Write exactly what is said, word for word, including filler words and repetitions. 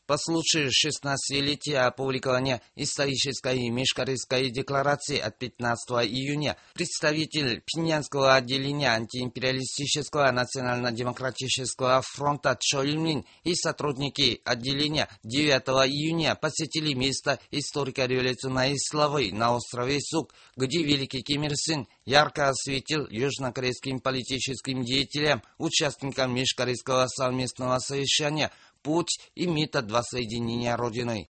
По случаю шестнадцатилетия опубликования исторической межкорейской декларации от пятнадцатого июня представитель Пхеньянского отделения антиимпериалистического национально-демократического фронта Чо Ил-мин и сотрудники отделения девятого июня посетили место историко-революционной славы на острове Сук, где великий Ким Ир Сен ярко осветил южнокорейским политическим деятелям, участникам межкорейского совместного совещания «Путь и метод воссоединения Родины».